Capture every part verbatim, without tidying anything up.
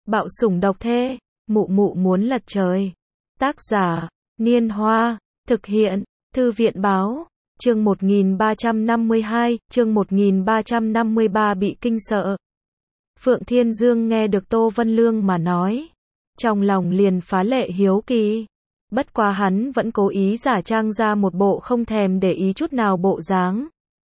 Bạo sủng độc thê, mụ mụ muốn lật trời. Tác giả, Niên Hoa, thực hiện, Thư viện báo, chương một nghìn ba trăm năm mươi hai, chương một nghìn ba trăm năm mươi ba bị kinh sợ. Phượng Thiên Dương nghe được Tô Vân Lương mà nói, trong lòng liền phá lệ hiếu kỳ. Bất quá hắn vẫn cố ý giả trang ra một bộ không thèm để ý chút nào bộ dáng.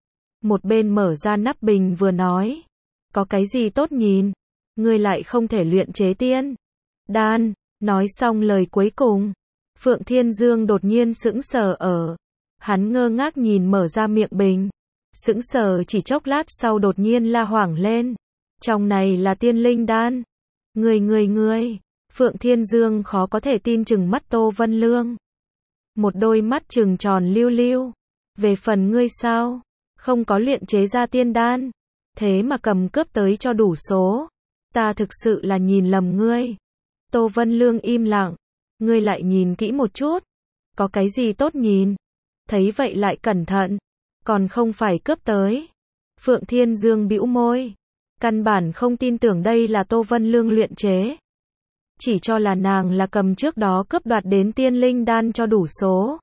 Một bên mở ra nắp bình vừa nói, có cái gì tốt nhìn, ngươi lại không thể luyện chế tiên đan. Nói xong lời cuối cùng, Phượng Thiên Dương đột nhiên sững sờ ở. Hắn ngơ ngác nhìn mở ra miệng bình, sững sờ chỉ chốc lát sau đột nhiên la hoảng lên. Trong này là tiên linh đan. Người người người, Phượng Thiên Dương khó có thể tin chừng mắt Tô Vân Lương. Một đôi mắt trừng tròn lưu lưu. Về phần ngươi sao? Không có luyện chế ra tiên đan. Thế mà cầm cướp tới cho đủ số. Ta thực sự là nhìn lầm ngươi. Tô Vân Lương im lặng. Ngươi lại nhìn kỹ một chút. Có cái gì tốt nhìn? Thấy vậy lại cẩn thận. Còn không phải cướp tới. Phượng Thiên Dương bĩu môi. Căn bản không tin tưởng đây là Tô Vân Lương luyện chế. Chỉ cho là nàng là cầm trước đó cướp đoạt đến tiên linh đan cho đủ số.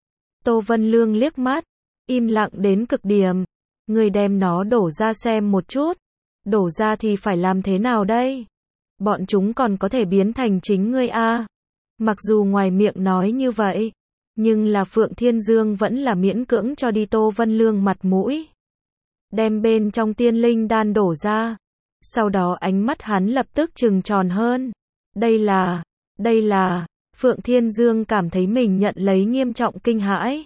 Tô Vân Lương liếc mắt. Im lặng đến cực điểm. Ngươi đem nó đổ ra xem một chút. Đổ ra thì phải làm thế nào đây? Bọn chúng còn có thể biến thành chính ngươi a. Mặc dù ngoài miệng nói như vậy, nhưng là Phượng Thiên Dương vẫn là miễn cưỡng cho đi Tô Vân Lương mặt mũi. Đem bên trong tiên linh đan đổ ra. Sau đó ánh mắt hắn lập tức trừng tròn hơn. Đây là, đây là, Phượng Thiên Dương cảm thấy mình nhận lấy nghiêm trọng kinh hãi.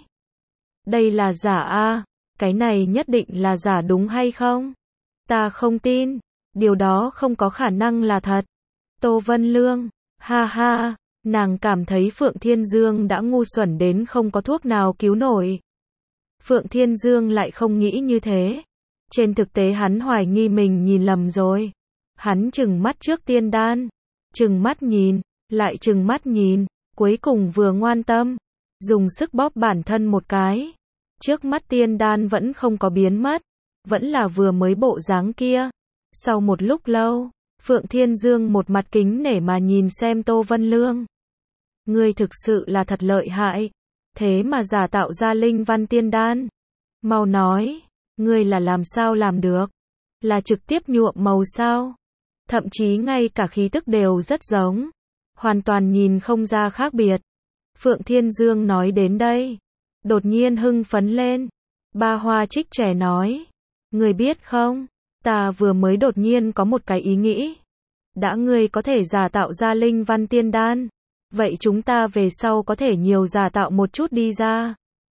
Đây là giả a, cái này nhất định là giả đúng hay không? Ta không tin, điều đó không có khả năng là thật. Tô Vân Lương, ha ha, nàng cảm thấy Phượng Thiên Dương đã ngu xuẩn đến không có thuốc nào cứu nổi. Phượng Thiên Dương lại không nghĩ như thế. Trên thực tế hắn hoài nghi mình nhìn lầm rồi. Hắn trừng mắt trước tiên đan, trừng mắt nhìn, lại trừng mắt nhìn, cuối cùng vừa ngoan tâm, dùng sức bóp bản thân một cái. Trước mắt tiên đan vẫn không có biến mất, vẫn là vừa mới bộ dáng kia. Sau một lúc lâu, Phượng Thiên Dương một mặt kính nể mà nhìn xem Tô Vân Lương. Ngươi thực sự là thật lợi hại, thế mà giả tạo ra linh văn tiên đan. Mau nói, ngươi là làm sao làm được? Là trực tiếp nhuộm màu sao? Thậm chí ngay cả khí tức đều rất giống, hoàn toàn nhìn không ra khác biệt. Phượng Thiên Dương nói đến đây, đột nhiên hưng phấn lên. Ba Hoa Trích trẻ nói, ngươi biết không, ta vừa mới đột nhiên có một cái ý nghĩ. Đã ngươi có thể giả tạo ra linh văn tiên đan, vậy chúng ta về sau có thể nhiều giả tạo một chút đi ra.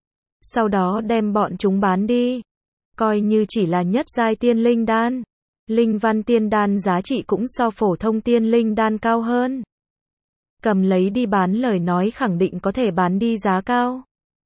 Sau đó đem bọn chúng bán đi. Coi như chỉ là nhất giai tiên linh đan. Linh văn tiên đan giá trị cũng so phổ thông tiên linh đan cao hơn. Cầm lấy đi bán lời nói khẳng định có thể bán đi giá cao.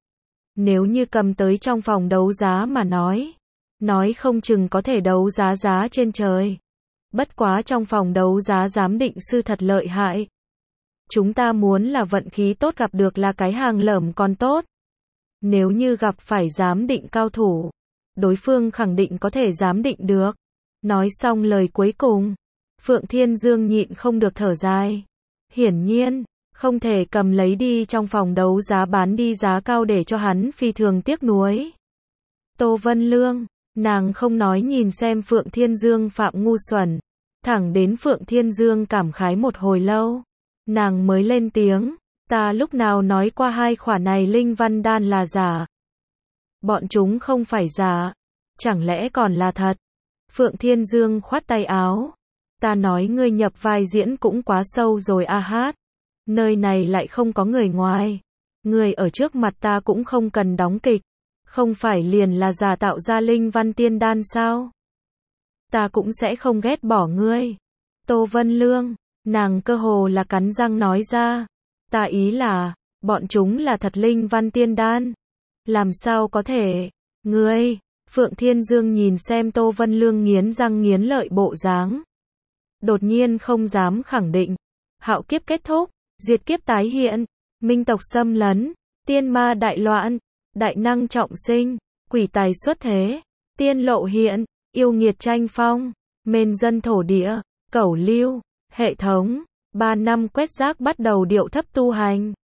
Nếu như cầm tới trong phòng đấu giá mà nói, nói không chừng có thể đấu giá giá trên trời. Bất quá trong phòng đấu giá giám định sư thật lợi hại. Chúng ta muốn là vận khí tốt gặp được là cái hàng lởm còn tốt. Nếu như gặp phải giám định cao thủ, đối phương khẳng định có thể giám định được. Nói xong lời cuối cùng, Phượng Thiên Dương nhịn không được thở dài. Hiển nhiên, không thể cầm lấy đi trong phòng đấu giá bán đi giá cao để cho hắn phi thường tiếc nuối. Tô Vân Lương, nàng không nói nhìn xem Phượng Thiên Dương phạm ngu xuẩn. Thẳng đến Phượng Thiên Dương cảm khái một hồi lâu, nàng mới lên tiếng, ta lúc nào nói qua hai khỏa này linh văn đan là giả. Bọn chúng không phải giả, chẳng lẽ còn là thật? Phượng Thiên Dương khoát tay áo, ta nói ngươi nhập vai diễn cũng quá sâu rồi a hát. Nơi này lại không có người ngoài. Ngươi ở trước mặt ta cũng không cần đóng kịch. Không phải liền là giả tạo ra linh văn tiên đan sao? Ta cũng sẽ không ghét bỏ ngươi. Tô Vân Lương, nàng cơ hồ là cắn răng nói ra. Ta ý là, bọn chúng là thật linh văn tiên đan. Làm sao có thể? Ngươi, Phượng Thiên Dương nhìn xem Tô Vân Lương nghiến răng nghiến lợi bộ dáng. Đột nhiên không dám khẳng định. Hạo kiếp kết thúc, diệt kiếp tái hiện, minh tộc xâm lấn, tiên ma đại loạn, đại năng trọng sinh, quỷ tài xuất thế, tiên lộ hiện, yêu nghiệt tranh phong, mên dân thổ địa, cẩu lưu, Hệ thống, ba năm quét rác bắt đầu điệu thấp tu hành.